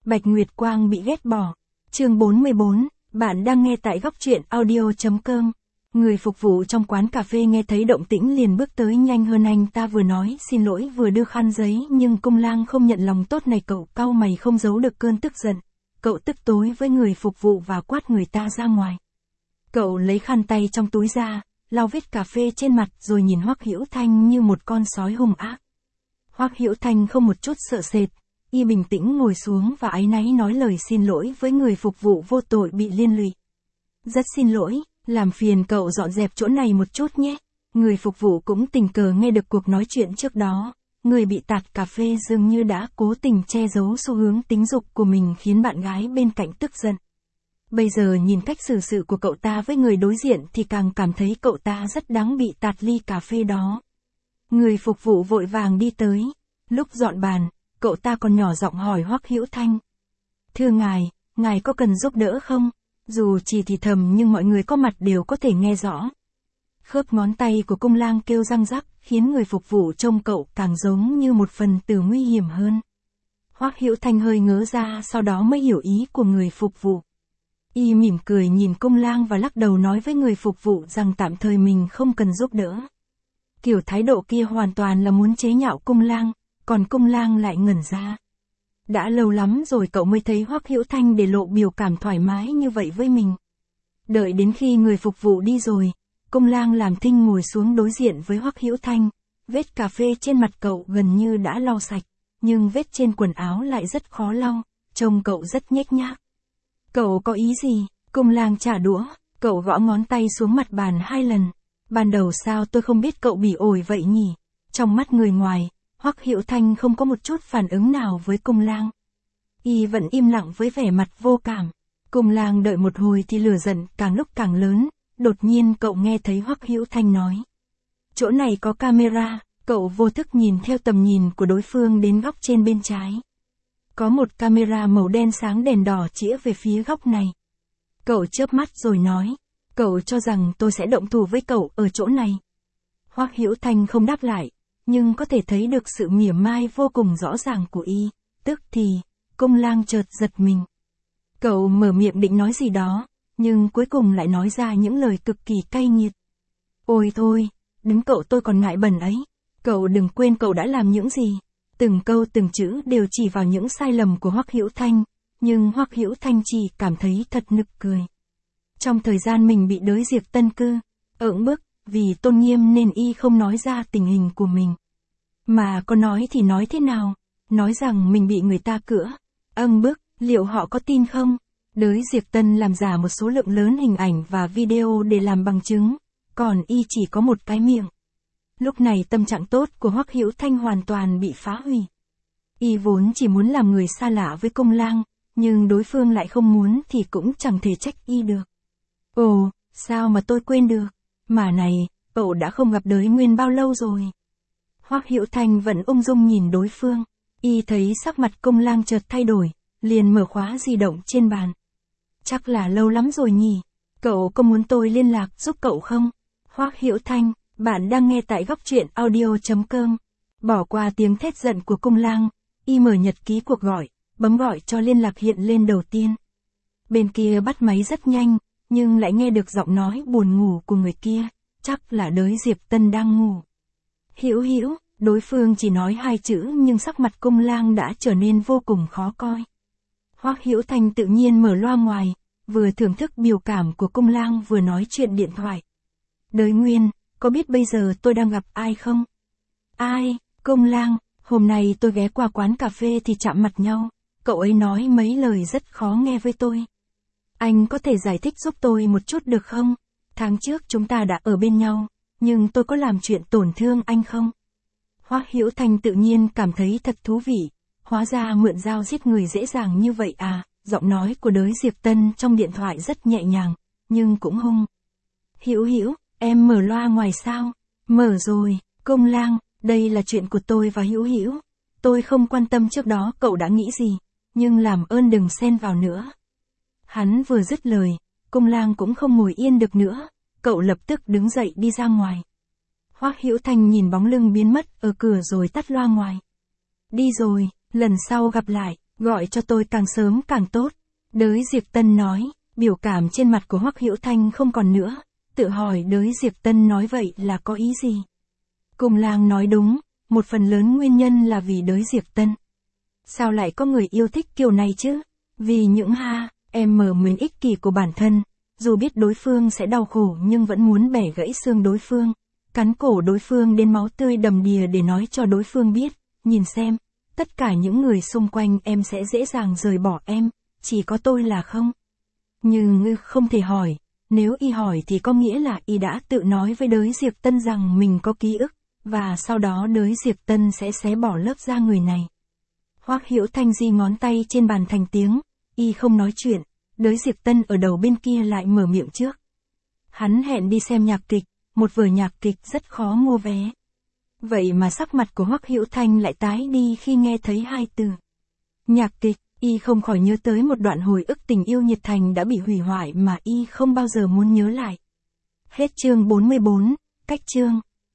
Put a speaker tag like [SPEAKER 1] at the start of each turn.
[SPEAKER 1] Bạch Nguyệt Quang bị ghét bỏ. Chương 44, bạn đang nghe tại góc truyện audio.com. Người phục vụ trong quán cà phê nghe thấy động tĩnh liền bước tới nhanh hơn anh ta vừa nói xin lỗi vừa đưa khăn giấy, nhưng Cung Lang không nhận lòng tốt này, cậu cau mày không giấu được cơn tức giận. Cậu tức tối với người phục vụ và quát người ta ra ngoài. Cậu lấy khăn tay trong túi ra, lau vết cà phê trên mặt rồi nhìn Hoắc Hữu Thanh như một con sói hung ác. Hoắc Hữu Thanh không một chút sợ sệt, y bình tĩnh ngồi xuống và áy náy nói lời xin lỗi với người phục vụ vô tội bị liên lụy. Rất xin lỗi, làm phiền cậu dọn dẹp chỗ này một chút nhé. Người phục vụ cũng tình cờ nghe được cuộc nói chuyện trước đó. Người bị tạt cà phê dường như đã cố tình che giấu xu hướng tính dục của mình khiến bạn gái bên cạnh tức giận. Bây giờ nhìn cách xử sự của cậu ta với người đối diện thì càng cảm thấy cậu ta rất đáng bị tạt ly cà phê đó. Người phục vụ vội vàng đi tới. Lúc dọn bàn, cậu ta còn nhỏ giọng hỏi Hoắc Hữu Thanh. Thưa ngài có cần giúp đỡ không? Dù chỉ thì thầm nhưng mọi người có mặt đều có thể nghe rõ. Khớp ngón tay của Cung Lang kêu răng rắc, khiến người phục vụ trông cậu càng giống như một phần tử nguy hiểm hơn. Hoắc Hữu Thanh hơi ngớ ra, sau đó mới hiểu ý của người phục vụ. Y mỉm cười nhìn Cung Lang và lắc đầu nói với người phục vụ rằng tạm thời mình không cần giúp đỡ. Kiểu thái độ kia hoàn toàn là muốn chế nhạo Cung Lang, còn Cung Lang lại ngẩn ra. Đã lâu lắm rồi cậu mới thấy Hoắc Hữu Thanh để lộ biểu cảm thoải mái như vậy với mình. Đợi đến khi người phục vụ đi rồi, Cung Lang làm thinh ngồi xuống đối diện với Hoắc Hữu Thanh. Vết cà phê trên mặt cậu gần như đã lau sạch, nhưng vết trên quần áo lại rất khó lau, trông cậu rất nhếch nhác. Cậu có ý gì? Cung Lang trả đũa, cậu gõ ngón tay xuống mặt bàn 2 lần. Ban đầu sao tôi không biết cậu bị ổi vậy nhỉ? Trong mắt người ngoài, Hoắc Hữu Thanh không có một chút phản ứng nào với Cung Lang. Y vẫn im lặng với vẻ mặt vô cảm. Cung Lang đợi một hồi thì lửa giận càng lúc càng lớn, đột nhiên cậu nghe thấy Hoắc Hữu Thanh nói. Chỗ này có camera, cậu vô thức nhìn theo tầm nhìn của đối phương đến góc trên bên trái. Có một camera màu đen sáng đèn đỏ chĩa về phía góc này. Cậu chớp mắt rồi nói, cậu cho rằng tôi sẽ động thủ với cậu ở chỗ này. Hoắc Hữu Thanh không đáp lại, nhưng có thể thấy được sự mỉa mai vô cùng rõ ràng của y, tức thì, Cung Lang chợt giật mình. Cậu mở miệng định nói gì đó, nhưng cuối cùng lại nói ra những lời cực kỳ cay nghiệt. Ôi thôi, đứng cậu tôi còn ngại bẩn ấy, cậu đừng quên cậu đã làm những gì. Từng câu từng chữ đều chỉ vào những sai lầm của Hoắc Hữu Thanh, nhưng Hoắc Hữu Thanh chỉ cảm thấy thật nực cười. Trong thời gian mình bị đới diệt tân cư, ỡng bức, vì tôn nghiêm nên y không nói ra tình hình của mình. Mà có nói thì nói thế nào? Nói rằng mình bị người ta cữa, âng bức, liệu họ có tin không? Đới diệt tân làm giả một số lượng lớn hình ảnh và video để làm bằng chứng, còn y chỉ có một cái miệng. Lúc này tâm trạng tốt của Hoắc Hữu Thanh hoàn toàn bị phá hủy. Y vốn chỉ muốn làm người xa lạ với Cung Lang, nhưng đối phương lại không muốn thì cũng chẳng thể trách y được. Ồ, sao mà tôi quên được? Mà này, cậu đã không gặp Đới Nguyên bao lâu rồi? Hoắc Hữu Thanh vẫn ung dung nhìn đối phương. Y thấy sắc mặt Cung Lang chợt thay đổi, liền mở khóa di động trên bàn. Chắc là lâu lắm rồi nhỉ? Cậu có muốn tôi liên lạc giúp cậu không? Hoắc Hữu Thanh, bạn đang nghe tại góc truyện audio.com. Bỏ qua tiếng thét giận của Cung Lang, y mở nhật ký cuộc gọi, bấm gọi cho liên lạc hiện lên đầu tiên. Bên kia bắt máy rất nhanh, nhưng lại nghe được giọng nói buồn ngủ của người kia, chắc là Đới Diệp Tân đang ngủ. Hữu, đối phương chỉ nói 2 chữ nhưng sắc mặt Cung Lang đã trở nên vô cùng khó coi. Hoắc Hữu Thanh tự nhiên mở loa ngoài, vừa thưởng thức biểu cảm của Cung Lang vừa nói chuyện điện thoại. Đới Nguyên, có biết bây giờ tôi đang gặp ai không? Ai? Cung Lang, hôm nay tôi ghé qua quán cà phê thì chạm mặt nhau, cậu ấy nói mấy lời rất khó nghe với tôi. Anh có thể giải thích giúp tôi một chút được không? Tháng trước chúng ta đã ở bên nhau, nhưng tôi có làm chuyện tổn thương anh không? Hoắc Hữu Thanh tự nhiên cảm thấy thật thú vị, hóa ra mượn dao giết người dễ dàng như vậy à, giọng nói của Đới Diệp Tân trong điện thoại rất nhẹ nhàng, nhưng cũng hung. Hữu, em mở loa ngoài sao? Mở rồi, Cung Lang, đây là chuyện của tôi và Hữu. Tôi không quan tâm trước đó cậu đã nghĩ gì, nhưng làm ơn đừng xen vào nữa. Hắn vừa dứt lời, Cung Lang cũng không ngồi yên được nữa, cậu lập tức đứng dậy đi ra ngoài. Hoắc Hữu Thanh nhìn bóng lưng biến mất ở cửa rồi tắt loa ngoài. Đi rồi, lần sau gặp lại, Gọi cho tôi càng sớm càng tốt. Đới Diệp Tân nói, biểu cảm trên mặt của Hoắc Hữu Thanh không còn nữa, tự hỏi Đới Diệp Tân nói vậy là có ý gì? Cùng Lang nói đúng, một phần lớn nguyên nhân là vì Đới Diệp Tân. Sao lại có người yêu thích kiểu này chứ? Vì những mình ích kỷ của bản thân, dù biết đối phương sẽ đau khổ nhưng vẫn muốn bẻ gãy xương đối phương, cắn cổ đối phương đến máu tươi đầm đìa để nói cho đối phương biết, nhìn xem, tất cả những người xung quanh em sẽ dễ dàng rời bỏ em, chỉ có tôi là không. Nhưng không thể hỏi, nếu y hỏi thì có nghĩa là y đã tự nói với Đới Diệp Tân rằng mình có ký ức, và sau đó Đới Diệp Tân sẽ xé bỏ lớp da người này. Hoắc Hữu Thanh di ngón tay trên bàn thành tiếng, y không nói chuyện, Đới Diệp Tân ở đầu bên kia lại mở miệng trước. Hắn hẹn đi xem nhạc kịch, một vở nhạc kịch rất khó mua vé. Vậy mà sắc mặt của Hoắc Hữu Thanh lại tái đi khi nghe thấy hai từ nhạc kịch, y không khỏi nhớ tới một đoạn hồi ức tình yêu nhiệt thành đã bị hủy hoại mà y không bao giờ muốn nhớ lại. Hết chương 44, cách chương.